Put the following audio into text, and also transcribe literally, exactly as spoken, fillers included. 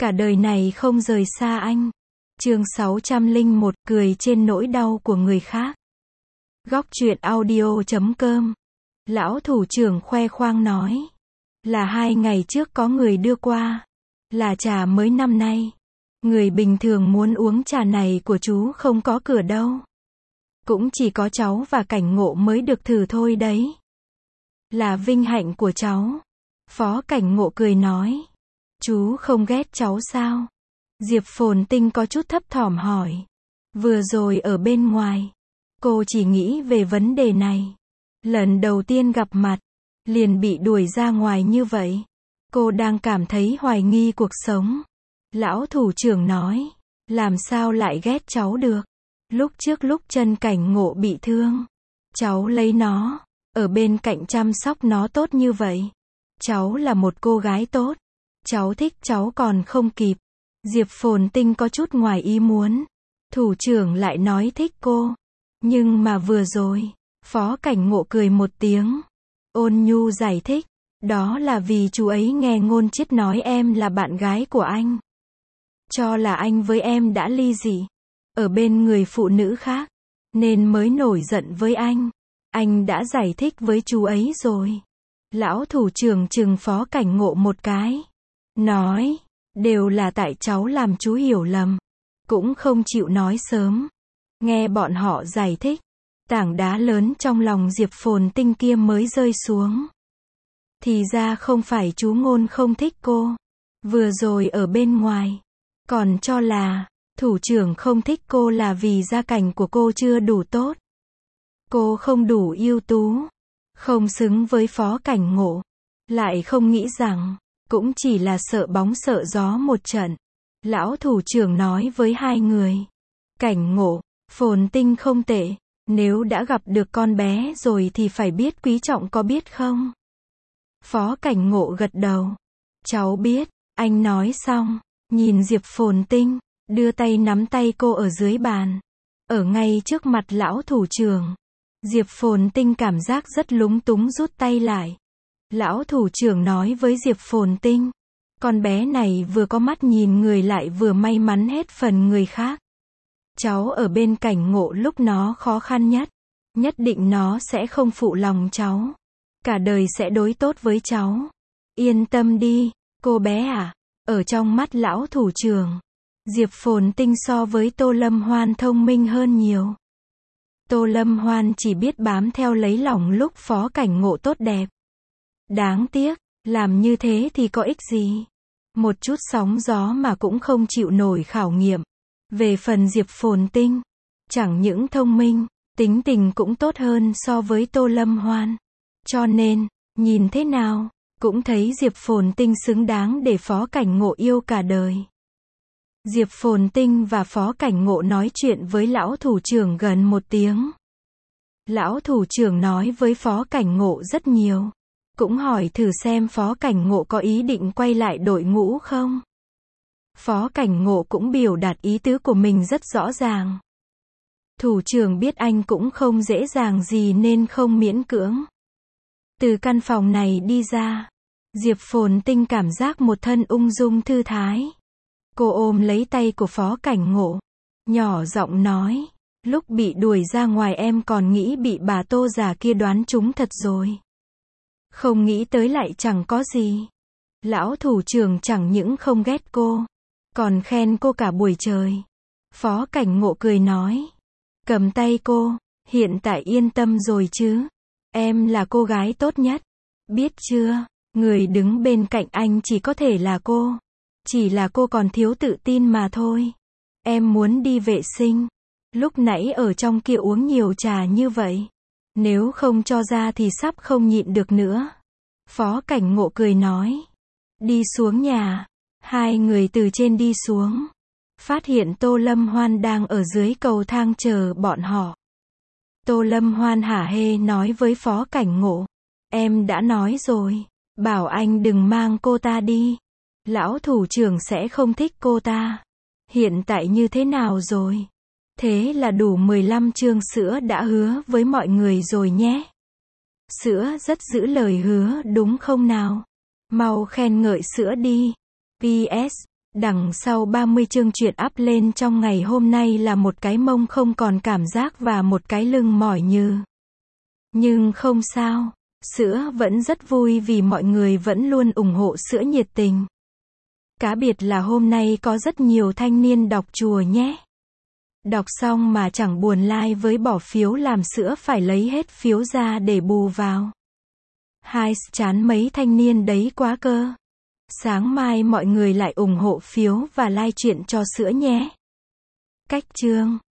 Cả đời này không rời xa anh. Chương sáu trăm lẻ một, cười trên nỗi đau của người khác. Góc truyện audio chấm com. Lão thủ trưởng khoe khoang nói. Là hai ngày trước có người đưa qua. Là trà mới năm nay. Người bình thường muốn uống trà này của chú không có cửa đâu. Cũng chỉ có cháu và Cảnh Ngộ mới được thử thôi đấy. Là vinh hạnh của cháu. Phó Cảnh Ngộ cười nói. Chú không ghét cháu sao? Diệp Phồn Tinh có chút thấp thỏm hỏi. Vừa rồi ở bên ngoài, cô chỉ nghĩ về vấn đề này. Lần đầu tiên gặp mặt, liền bị đuổi ra ngoài như vậy. Cô đang cảm thấy hoài nghi cuộc sống. Lão thủ trưởng nói, làm sao lại ghét cháu được? Lúc trước lúc chân Cảnh Ngộ bị thương, cháu lấy nó, ở bên cạnh chăm sóc nó tốt như vậy. Cháu là một cô gái tốt. Cháu thích cháu còn không kịp. Diệp Phồn Tinh có chút ngoài ý muốn. Thủ trưởng lại nói thích cô. Nhưng mà vừa rồi, Phó Cảnh Ngộ cười một tiếng. Ôn nhu giải thích. Đó là vì chú ấy nghe ngôn chiết nói em là bạn gái của anh. Cho là anh với em đã ly dị. Ở bên người phụ nữ khác. Nên mới nổi giận với anh. Anh đã giải thích với chú ấy rồi. Lão thủ trưởng trừng Phó Cảnh Ngộ một cái. Nói, đều là tại cháu làm chú hiểu lầm. Cũng không chịu nói sớm. Nghe bọn họ giải thích. Tảng đá lớn trong lòng Diệp Phồn Tinh kia mới rơi xuống. Thì ra không phải chú Ngôn không thích cô. Vừa rồi ở bên ngoài. Còn cho là, thủ trưởng không thích cô là vì gia cảnh của cô chưa đủ tốt. Cô không đủ ưu tú. Không xứng với Phó Cảnh Ngộ. Lại không nghĩ rằng, cũng chỉ là sợ bóng sợ gió một trận. Lão thủ trưởng nói với hai người. Cảnh Ngộ, Phồn Tinh không tệ. Nếu đã gặp được con bé rồi thì phải biết quý trọng có biết không? Phó Cảnh Ngộ gật đầu. Cháu biết, anh nói xong. Nhìn Diệp Phồn Tinh, đưa tay nắm tay cô ở dưới bàn. Ở ngay trước mặt lão thủ trưởng. Diệp Phồn Tinh cảm giác rất lúng túng rút tay lại. Lão thủ trưởng nói với Diệp Phồn Tinh. Con bé này vừa có mắt nhìn người lại vừa may mắn hết phần người khác. Cháu ở bên Cảnh Ngộ lúc nó khó khăn nhất. Nhất định nó sẽ không phụ lòng cháu. Cả đời sẽ đối tốt với cháu. Yên tâm đi, cô bé à. Ở trong mắt lão thủ trưởng, Diệp Phồn Tinh so với Tô Lâm Hoan thông minh hơn nhiều. Tô Lâm Hoan chỉ biết bám theo lấy lòng lúc Phó Cảnh Ngộ tốt đẹp. Đáng tiếc, làm như thế thì có ích gì. Một chút sóng gió mà cũng không chịu nổi khảo nghiệm. Về phần Diệp Phồn Tinh, chẳng những thông minh, tính tình cũng tốt hơn so với Tô Lâm Hoan. Cho nên, nhìn thế nào, cũng thấy Diệp Phồn Tinh xứng đáng để Phó Cảnh Ngộ yêu cả đời. Diệp Phồn Tinh và Phó Cảnh Ngộ nói chuyện với lão thủ trưởng gần một tiếng. Lão thủ trưởng nói với Phó Cảnh Ngộ rất nhiều. Cũng hỏi thử xem Phó Cảnh Ngộ có ý định quay lại đội ngũ không. Phó Cảnh Ngộ cũng biểu đạt ý tứ của mình rất rõ ràng. Thủ trưởng biết anh cũng không dễ dàng gì nên không miễn cưỡng. Từ căn phòng này đi ra, Diệp Phồn Tinh cảm giác một thân ung dung thư thái. Cô ôm lấy tay của Phó Cảnh Ngộ, nhỏ giọng nói, lúc bị đuổi ra ngoài em còn nghĩ bị bà Tô già kia đoán trúng thật rồi. Không nghĩ tới lại chẳng có gì. Lão thủ trưởng chẳng những không ghét cô, còn khen cô cả buổi trời. Phó Cảnh Ngộ cười nói, cầm tay cô, hiện tại yên tâm rồi chứ. Em là cô gái tốt nhất. Biết chưa, người đứng bên cạnh anh chỉ có thể là cô. Chỉ là cô còn thiếu tự tin mà thôi. Em muốn đi vệ sinh. Lúc nãy ở trong kia uống nhiều trà như vậy. Nếu không cho ra thì sắp không nhịn được nữa. Phó Cảnh Ngộ cười nói. Đi xuống nhà. Hai người từ trên đi xuống. Phát hiện Tô Lâm Hoan đang ở dưới cầu thang chờ bọn họ. Tô Lâm Hoan hả hê nói với Phó Cảnh Ngộ. Em đã nói rồi. Bảo anh đừng mang cô ta đi. Lão thủ trưởng sẽ không thích cô ta. Hiện tại như thế nào rồi? Thế là đủ mười lăm chương sữa đã hứa với mọi người rồi nhé. Sữa rất giữ lời hứa đúng không nào? Mau khen ngợi sữa đi. pê ét Đằng sau ba mươi chương truyện up lên trong ngày hôm nay là một cái mông không còn cảm giác và một cái lưng mỏi như. Nhưng không sao. Sữa vẫn rất vui vì mọi người vẫn luôn ủng hộ sữa nhiệt tình. Cá biệt là hôm nay có rất nhiều thanh niên đọc chùa nhé. Đọc xong mà chẳng buồn like với bỏ phiếu làm sữa phải lấy hết phiếu ra để bù vào. Hai chán mấy thanh niên đấy quá cơ. Sáng mai mọi người lại ủng hộ phiếu và like chuyện cho sữa nhé. Cách chương